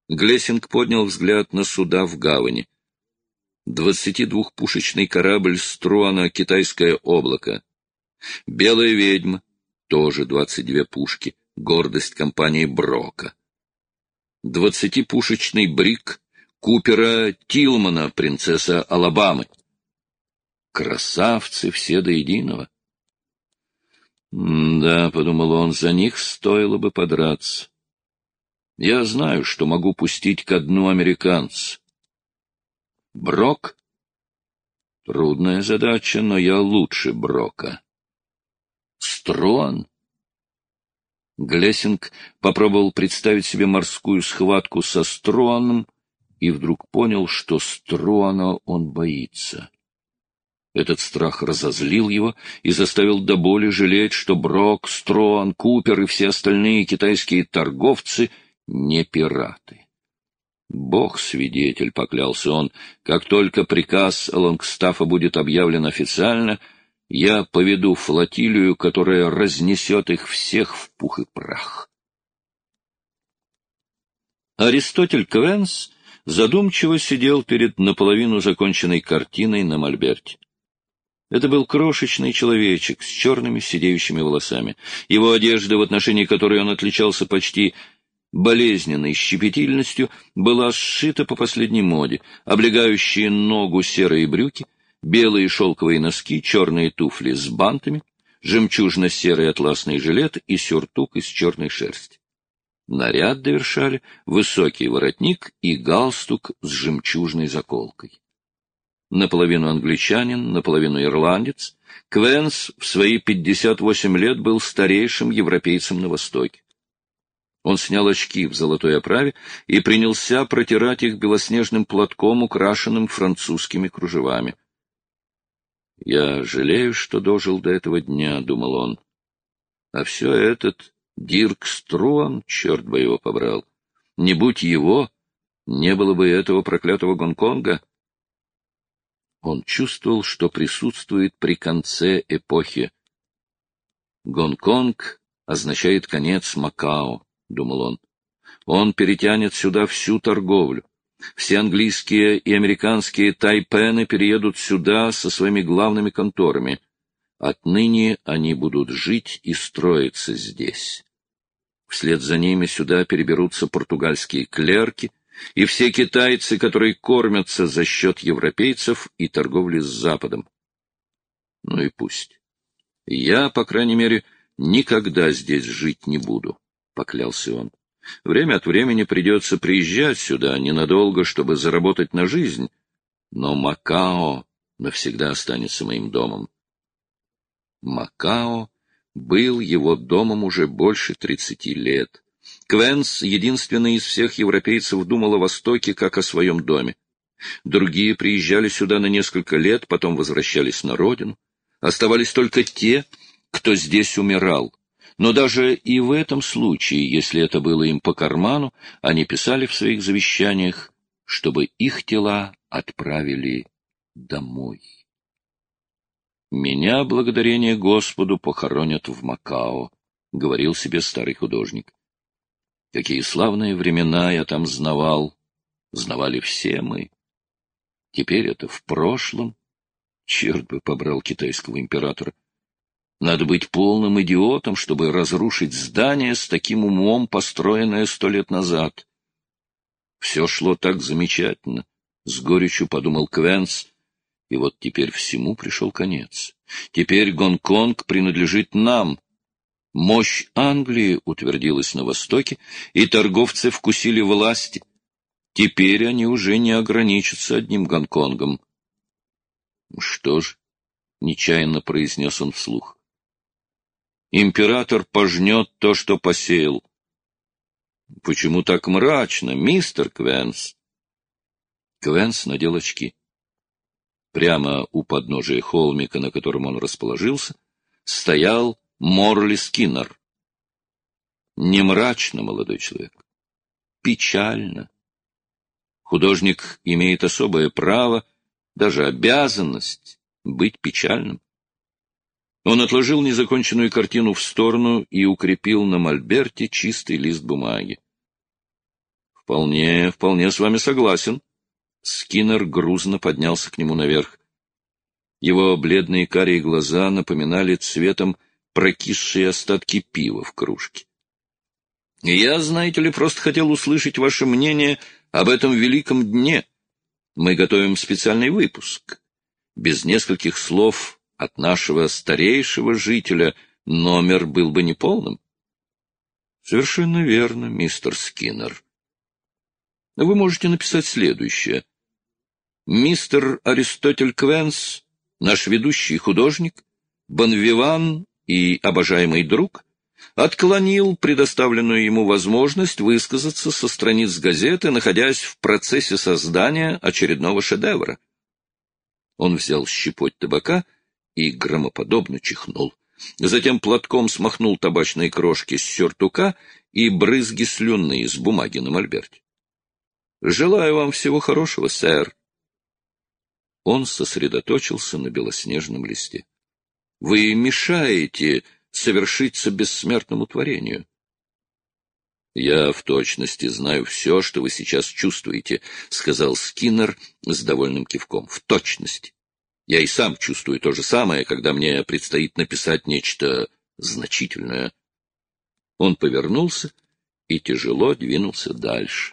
Глессинг поднял взгляд на суда в гавани. 22-пушечный корабль Струана «Китайское облако». «Белая ведьма», тоже 22 пушки, гордость компании Брока. 20-пушечный бриг Купера Тилмана, принцесса Алабамы. Красавцы все до единого. «Да», — подумал он, — «за них стоило бы подраться. Я знаю, что могу пустить ко дну американца. Брок? Трудная задача, но я лучше Брока. Струан?» Глессинг попробовал представить себе морскую схватку со Струаном и вдруг понял, что Струана он боится. Этот страх разозлил его и заставил до боли жалеть, что Брок, Струан, Купер и все остальные китайские торговцы не пираты. «Бог свидетель», — поклялся он, — «как только приказ Лонгстаффа будет объявлен официально, я поведу флотилию, которая разнесет их всех в пух и прах». Аристотель Квенс задумчиво сидел перед наполовину законченной картиной на мольберте. Это был крошечный человечек с черными сидеющими волосами. Его одежда, в отношении которой он отличался почти болезненной щепетильностью, была сшита по последней моде: облегающие ногу серые брюки, белые шелковые носки, черные туфли с бантами, жемчужно-серый атласный жилет и сюртук из черной шерсти. Наряд довершали высокий воротник и галстук с жемчужной заколкой. Наполовину англичанин, наполовину ирландец, Квенс в свои 58 лет был старейшим европейцем на Востоке. Он снял очки в золотой оправе и принялся протирать их белоснежным платком, украшенным французскими кружевами. «Я жалею, что дожил до этого дня», — думал он. «А все этот Дирк Струан, черт бы его побрал. Не будь его, не было бы этого проклятого Гонконга». Он чувствовал, что присутствует при конце эпохи. «Гонконг означает конец Макао», — думал он. «Он перетянет сюда всю торговлю. Все английские и американские тайпены переедут сюда со своими главными конторами. Отныне они будут жить и строиться здесь. Вслед за ними сюда переберутся португальские клерки и все китайцы, которые кормятся за счет европейцев и торговли с Западом. Ну и пусть. Я, по крайней мере, никогда здесь жить не буду», — поклялся он. «Время от времени придется приезжать сюда ненадолго, чтобы заработать на жизнь, но Макао навсегда останется моим домом». Макао был его домом уже больше 30 лет. Квенс, единственный из всех европейцев, думал о Востоке как о своем доме. Другие приезжали сюда на несколько лет, потом возвращались на родину. Оставались только те, кто здесь умирал. Но даже и в этом случае, если это было им по карману, они писали в своих завещаниях, чтобы их тела отправили домой. «Меня, благодарение Господу, похоронят в Макао», — говорил себе старый художник. «Какие славные времена я там знавал, знавали все мы. Теперь это в прошлом. Черт бы побрал китайского императора. Надо быть полным идиотом, чтобы разрушить здание с таким умом, построенное 100 лет назад». Все шло так замечательно, — с горечью подумал Квенс. И вот теперь всему пришел конец. Теперь Гонконг принадлежит нам. Мощь Англии утвердилась на Востоке, и торговцы вкусили власти. Теперь они уже не ограничатся одним Гонконгом. «Что ж», — нечаянно произнес он вслух, — «император пожнет то, что посеял». «Почему так мрачно, мистер Квенс?» Квенс надел очки. Прямо у подножия холмика, на котором он расположился, стоял Морли Скиннер. Не мрачно, молодой человек, печально. Художник имеет особое право, даже обязанность быть печальным. Он отложил незаконченную картину в сторону и укрепил на мольберте чистый лист бумаги. Вполне с вами согласен. Скиннер грузно поднялся к нему наверх. Его бледные карие глаза напоминали цветом прокисшие остатки пива в кружке. Я, знаете ли, просто хотел услышать ваше мнение об этом великом дне. Мы готовим специальный выпуск. Без нескольких слов от нашего старейшего жителя номер был бы неполным. Совершенно верно, мистер Скиннер. Вы можете написать следующее. Мистер Аристотель Квенс, наш ведущий художник, бонвиван и обожаемый друг, отклонил предоставленную ему возможность высказаться со страниц газеты, находясь в процессе создания очередного шедевра. Он взял щепоть табака и громоподобно чихнул. Затем платком смахнул табачные крошки с сюртука и брызги слюны из бумаги на мольберте. — Желаю вам всего хорошего, сэр. Он сосредоточился на белоснежном листе. — Вы мешаете совершиться бессмертному творению. — Я в точности знаю все, что вы сейчас чувствуете, — сказал Скиннер с довольным кивком. — В точности. Я и сам чувствую то же самое, когда мне предстоит написать нечто значительное. Он повернулся и тяжело двинулся дальше.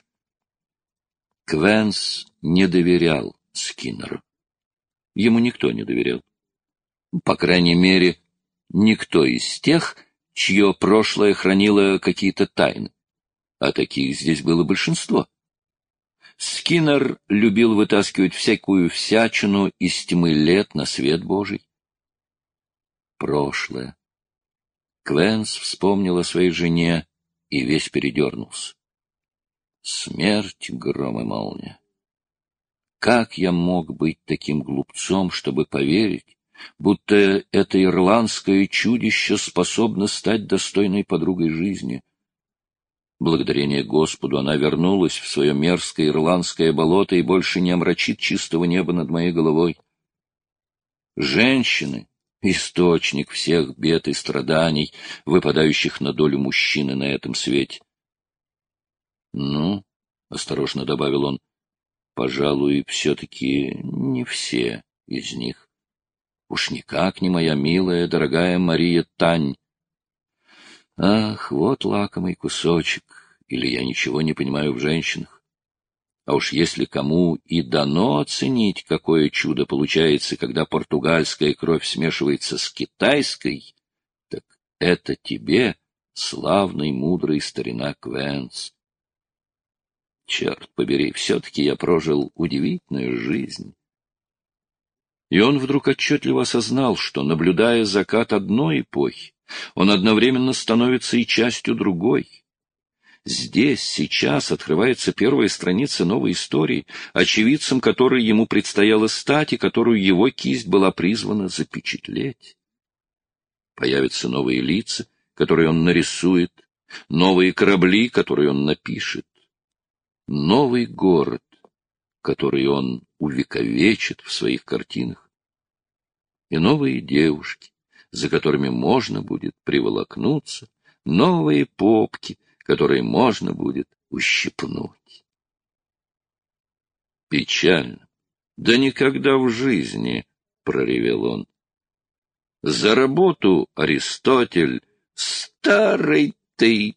Квенс не доверял Скиннеру. Ему никто не доверял. По крайней мере, никто из тех, чье прошлое хранило какие-то тайны. А таких здесь было большинство. Скиннер любил вытаскивать всякую всячину из тьмы лет на свет Божий. Прошлое. Квенс вспомнил о своей жене и весь передернулся. Смерть, гром и молния. Как я мог быть таким глупцом, чтобы поверить, будто это ирландское чудище способно стать достойной подругой жизни? Благодарение Господу она вернулась в свое мерзкое ирландское болото и больше не омрачит чистого неба над моей головой. Женщины — источник всех бед и страданий, выпадающих на долю мужчины на этом свете. — Ну, — осторожно добавил он, — пожалуй, все-таки не все из них. Уж никак не моя милая, дорогая Мария Тань. Ах, вот лакомый кусочек, или я ничего не понимаю в женщинах. А уж если кому и дано оценить, какое чудо получается, когда португальская кровь смешивается с китайской, так это тебе, славный, мудрый старина Квенс. Черт побери, все-таки я прожил удивительную жизнь. И он вдруг отчетливо осознал, что, наблюдая закат одной эпохи, он одновременно становится и частью другой. Здесь, сейчас открывается первая страница новой истории, очевидцем которой ему предстояло стать и которую его кисть была призвана запечатлеть. Появятся новые лица, которые он нарисует, новые корабли, которые он напишет, новый город, который он увековечит в своих картинах, и новые девушки, за которыми можно будет приволокнуться, новые попки, которые можно будет ущипнуть. Печально. Да никогда в жизни, — проревел он. За работу, Аристотель, старый ты!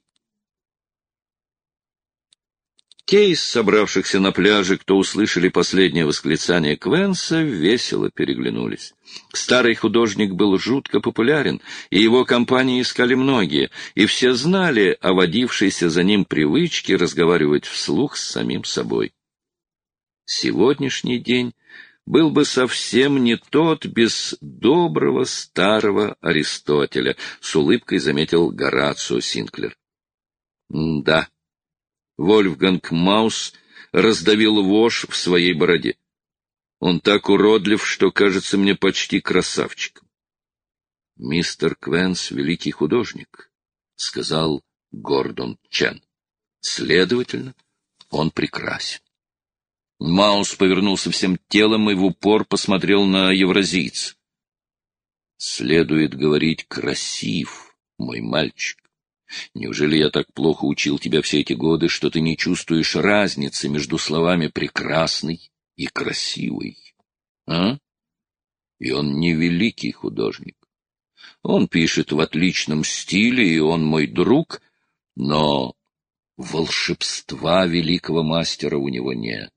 Те из собравшихся на пляже, кто услышали последнее восклицание Квенса, весело переглянулись. Старый художник был жутко популярен, и его компании искали многие, и все знали о водившейся за ним привычке разговаривать вслух с самим собой. Сегодняшний день был бы совсем не тот без доброго старого Аристотеля, — с улыбкой заметил Горацио Синклер. Да. Вольфганг Маус раздавил вошь в своей бороде. Он так уродлив, что кажется мне почти красавчиком. — Мистер Квенс — великий художник, — сказал Гордон Чен. — Следовательно, он прекрасен. Маус повернулся всем телом и в упор посмотрел на евразийца. — Следует говорить «красив», мой мальчик. Неужели я так плохо учил тебя все эти годы, что ты не чувствуешь разницы между словами «прекрасный» и «красивый»? А? И он не великий художник. Он пишет в отличном стиле, и он мой друг, но волшебства великого мастера у него нет.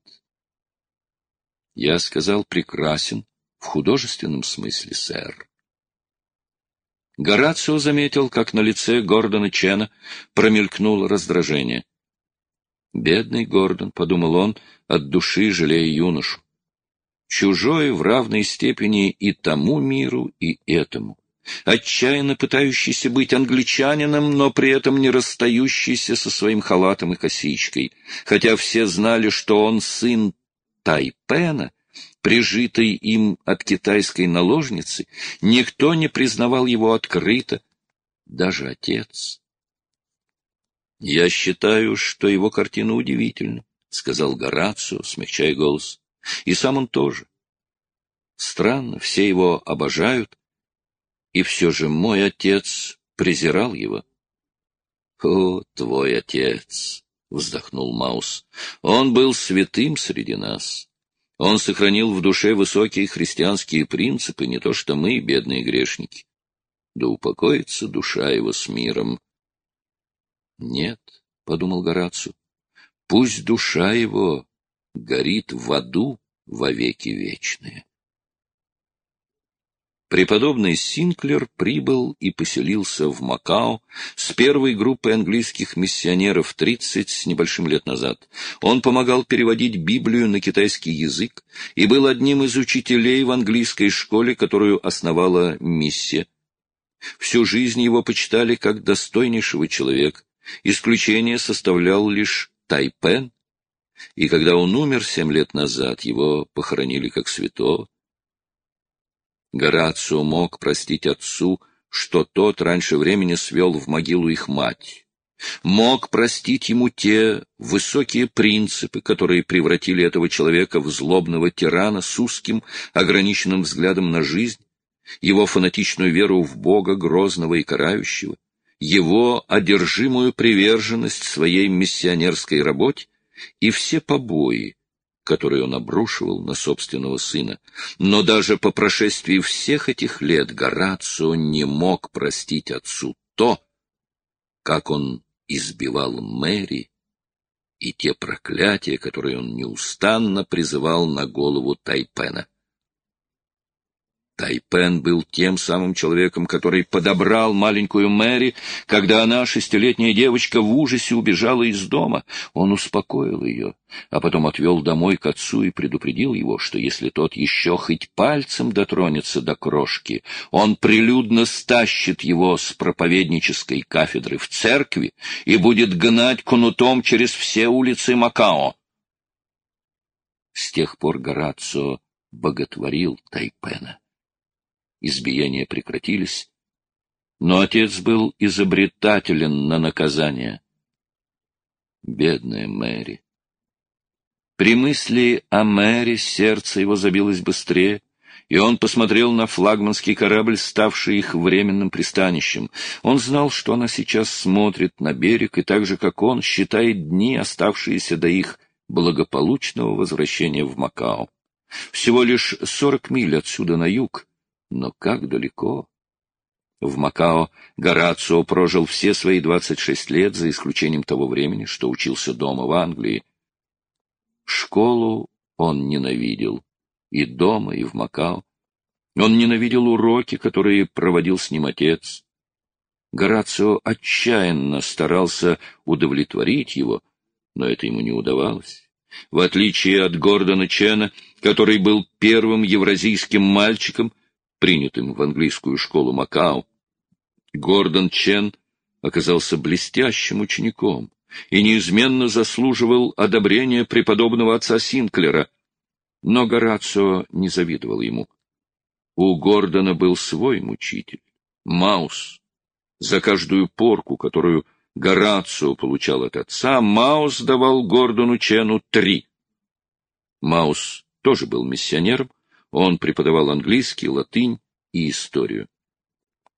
Я сказал «прекрасен» в художественном смысле, сэр. Горацио заметил, как на лице Гордона Чена промелькнуло раздражение. «Бедный Гордон», — подумал он, от души жалея юношу. «Чужой в равной степени и тому миру, и этому. Отчаянно пытающийся быть англичанином, но при этом не расстающийся со своим халатом и косичкой, хотя все знали, что он сын Тайпена, прижитый им от китайской наложницы, никто не признавал его открыто, даже отец. «Я считаю, что его картина удивительна», — сказал Горацио, смягчая голос. «И сам он тоже. Странно, все его обожают, и все же мой отец презирал его». «О, твой отец!» — вздохнул Маус. «Он был святым среди нас. Он сохранил в душе высокие христианские принципы, не то что мы, бедные грешники. Да упокоится душа его с миром». «Нет», — подумал Горацио, — «пусть душа его горит в аду вовеки вечные». Преподобный Синклер прибыл и поселился в Макао с первой группой английских миссионеров 30 с небольшим лет назад. Он помогал переводить Библию на китайский язык и был одним из учителей в английской школе, которую основала миссия. Всю жизнь его почитали как достойнейшего человека. Исключение составлял лишь Тайпен, и когда он умер 7 лет назад, его похоронили как святого. Горацио мог простить отцу, что тот раньше времени свел в могилу их мать. Мог простить ему те высокие принципы, которые превратили этого человека в злобного тирана с узким, ограниченным взглядом на жизнь, его фанатичную веру в Бога грозного и карающего, его одержимую приверженность своей миссионерской работе и все побои, которые он обрушивал на собственного сына. Но даже по прошествии всех этих лет Горацио не мог простить отцу то, как он избивал Мэри, и те проклятия, которые он неустанно призывал на голову Тайпена. Тайпен был тем самым человеком, который подобрал маленькую Мэри, когда она, 6-летняя девочка, в ужасе убежала из дома. Он успокоил ее, а потом отвел домой к отцу и предупредил его, что если тот еще хоть пальцем дотронется до крошки, он прилюдно стащит его с проповеднической кафедры в церкви и будет гнать кнутом через все улицы Макао. С тех пор Горацио боготворил Тайпена. Избиения прекратились, но отец был изобретателен на наказание. Бедная Мэри. При мысли о Мэри сердце его забилось быстрее, и он посмотрел на флагманский корабль, ставший их временным пристанищем. Он знал, что она сейчас смотрит на берег, и так же, как он, считает дни, оставшиеся до их благополучного возвращения в Макао. Всего лишь 40 миль отсюда на юг, но как далеко? В Макао Горацио прожил все свои 26 лет, за исключением того времени, что учился дома в Англии. Школу он ненавидел, и дома, и в Макао. Он ненавидел уроки, которые проводил с ним отец. Горацио отчаянно старался удовлетворить его, но это ему не удавалось. В отличие от Гордона Чена, который был первым евразийским мальчиком, принятым в английскую школу Макао, Гордон Чен оказался блестящим учеником и неизменно заслуживал одобрения преподобного отца Синклера, но Горацио не завидовал ему. У Гордона был свой мучитель — Маус. За каждую порку, которую Горацио получал от отца, Маус давал Гордону Чену 3. Маус тоже был миссионером. Он преподавал английский, латынь и историю.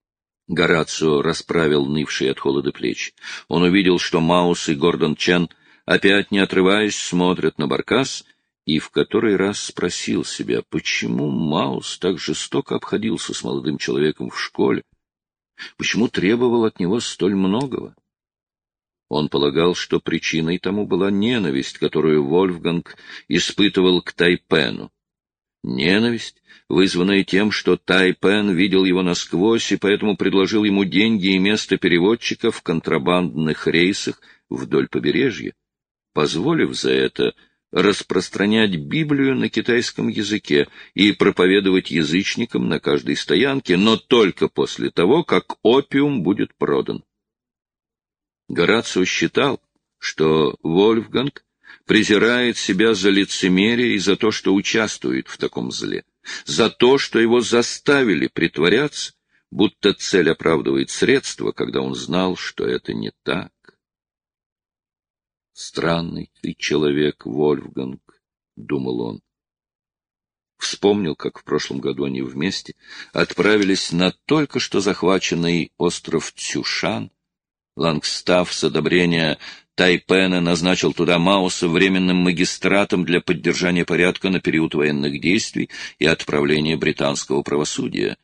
Горацио расправил нывшие от холода плечи. Он увидел, что Маус и Гордон Чен, опять не отрываясь, смотрят на баркас, и в который раз спросил себя, почему Маус так жестоко обходился с молодым человеком в школе, почему требовал от него столь многого. Он полагал, что причиной тому была ненависть, которую Вольфганг испытывал к Тайпену. Ненависть, вызванная тем, что Тайпен видел его насквозь и поэтому предложил ему деньги и место переводчика в контрабандных рейсах вдоль побережья, позволив за это распространять Библию на китайском языке и проповедовать язычникам на каждой стоянке, но только после того, как опиум будет продан. Горацио считал, что Вольфганг презирает себя за лицемерие и за то, что участвует в таком зле, за то, что его заставили притворяться, будто цель оправдывает средства, когда он знал, что это не так. «Странный ты человек, Вольфганг», — думал он. Вспомнил, как в прошлом году они вместе отправились на только что захваченный остров Цюшан. Лангстаф с одобрения Тайпена назначил туда Мауса временным магистратом для поддержания порядка на период военных действий и отправления британского правосудия.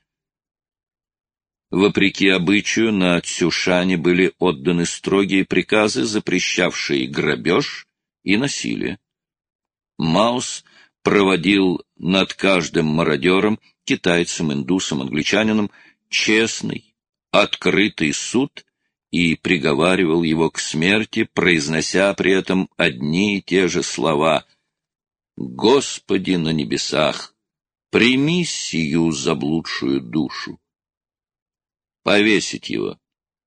Вопреки обычаю, на Цюшане были отданы строгие приказы, запрещавшие грабеж и насилие. Маус проводил над каждым мародером, китайцем, индусом, англичанином, честный, открытый суд и приговаривал его к смерти, произнося при этом одни и те же слова: «Господи на небесах, прими сию заблудшую душу». Повесить его.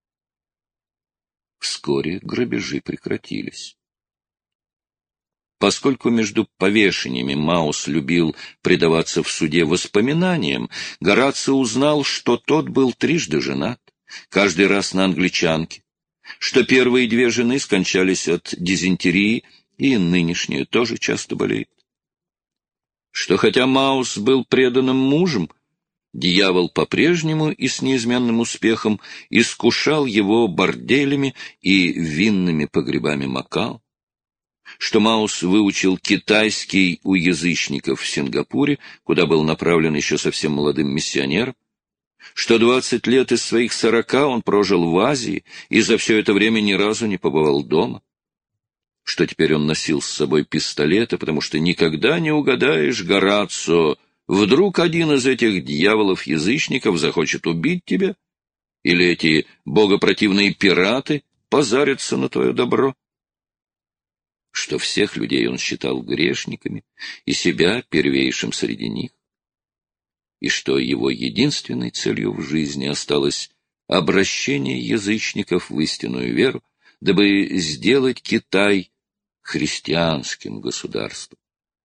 Вскоре грабежи прекратились. Поскольку между повешениями Маус любил предаваться в суде воспоминаниям, Горацио узнал, что тот был трижды женат, каждый раз на англичанке, что первые две жены скончались от дизентерии, и нынешняя тоже часто болеет. Что хотя Маус был преданным мужем, дьявол по-прежнему и с неизменным успехом искушал его борделями и винными погребами Макао, что Маус выучил китайский у язычников в Сингапуре, куда был направлен еще совсем молодым миссионером, что 20 лет из своих 40 он прожил в Азии и за все это время ни разу не побывал дома, что теперь он носил с собой пистолеты, потому что никогда не угадаешь, Горацио, вдруг один из этих дьяволов-язычников захочет убить тебя, или эти богопротивные пираты позарятся на твое добро, что всех людей он считал грешниками и себя первейшим среди них, и что его единственной целью в жизни осталось обращение язычников в истинную веру, дабы сделать Китай христианским государством.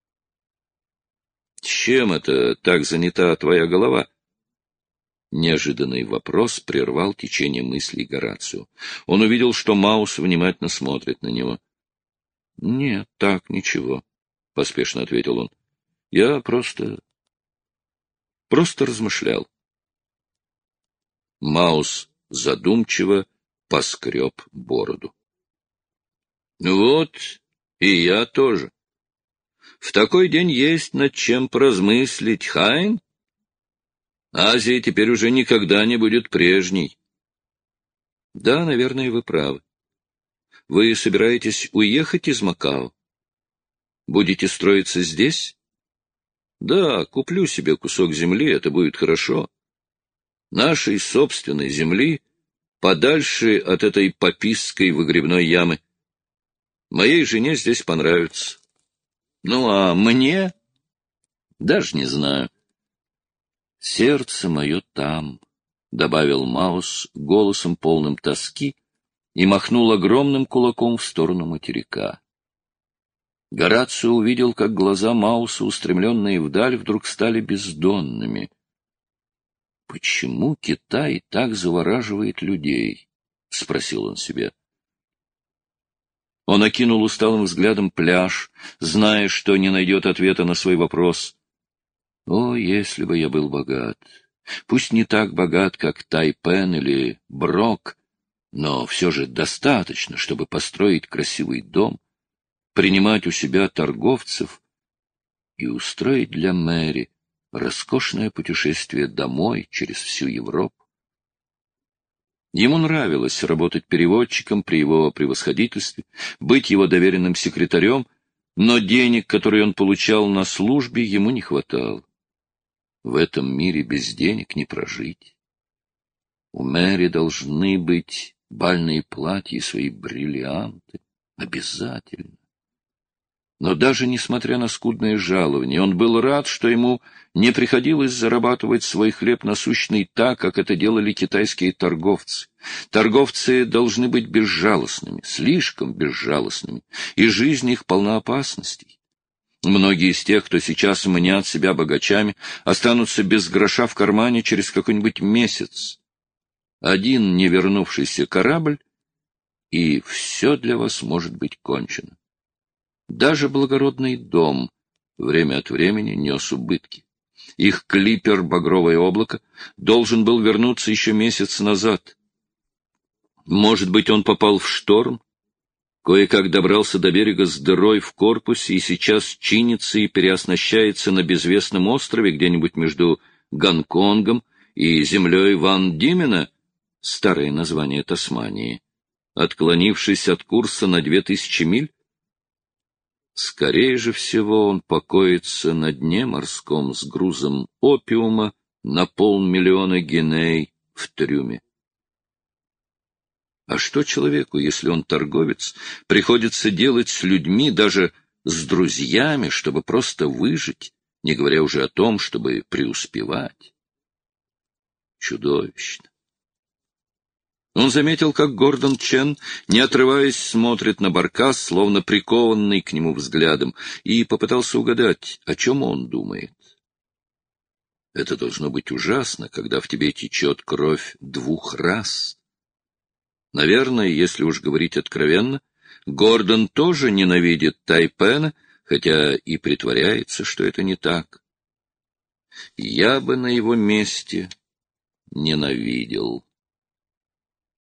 Чем это так занята твоя голова? Неожиданный вопрос прервал течение мыслей Горацио. Он увидел, что Маус внимательно смотрит на него. — Нет, так, ничего, — поспешно ответил он. — Я просто размышлял. Маус задумчиво поскреб бороду. — Вот, и я тоже. В такой день есть над чем поразмыслить, Хайн. Азия теперь уже никогда не будет прежней. Да, наверное, вы правы. Вы собираетесь уехать из Макао? Будете строиться здесь? Да, куплю себе кусок земли, это будет хорошо. Нашей собственной земли, подальше от этой папистской выгребной ямы. Моей жене здесь понравится. Ну, а мне? Даже не знаю. Сердце мое там, — добавил Маус голосом полным тоски и махнул огромным кулаком в сторону материка. Горацио увидел, как глаза Мауса, устремленные вдаль, вдруг стали бездонными. «Почему Китай так завораживает людей?» — спросил он себя. Он окинул усталым взглядом пляж, зная, что не найдет ответа на свой вопрос. «О, если бы я был богат! Пусть не так богат, как Тайпен или Брок, но все же достаточно, чтобы построить красивый дом, принимать у себя торговцев и устроить для Мэри роскошное путешествие домой через всю Европу. Ему нравилось работать переводчиком при его превосходительстве, быть его доверенным секретарем, но денег, которые он получал на службе, ему не хватало. В этом мире без денег не прожить. У Мэри должны быть бальные платья и свои бриллианты. Обязательно. Но даже несмотря на скудное жалование, он был рад, что ему не приходилось зарабатывать свой хлеб насущный так, как это делали китайские торговцы. Торговцы должны быть безжалостными, слишком безжалостными, и жизнь их полна опасностей. Многие из тех, кто сейчас мнят себя богачами, останутся без гроша в кармане через какой-нибудь месяц. Один не вернувшийся корабль, и все для вас может быть кончено. Даже благородный дом время от времени нес убытки. Их клипер «Багровое облако» должен был вернуться еще месяц назад. Может быть, он попал в шторм, кое-как добрался до берега с дырой в корпусе и сейчас чинится и переоснащается на безвестном острове где-нибудь между Гонконгом и землей Ван Димена, старое название Тасмании, отклонившись от курса на 2000 миль. Скорее же всего он покоится на дне морском с грузом опиума на 500 000 гиней в трюме. А что человеку, если он торговец, приходится делать с людьми, даже с друзьями, чтобы просто выжить, не говоря уже о том, чтобы преуспевать? Чудовищно. Он заметил, как Гордон Чен, не отрываясь, смотрит на баркас, словно прикованный к нему взглядом, и попытался угадать, о чем он думает. Это должно быть ужасно, когда в тебе течет кровь 2 рас. Наверное, если уж говорить откровенно, Гордон тоже ненавидит Тайпена, хотя и притворяется, что это не так. Я бы на его месте ненавидел.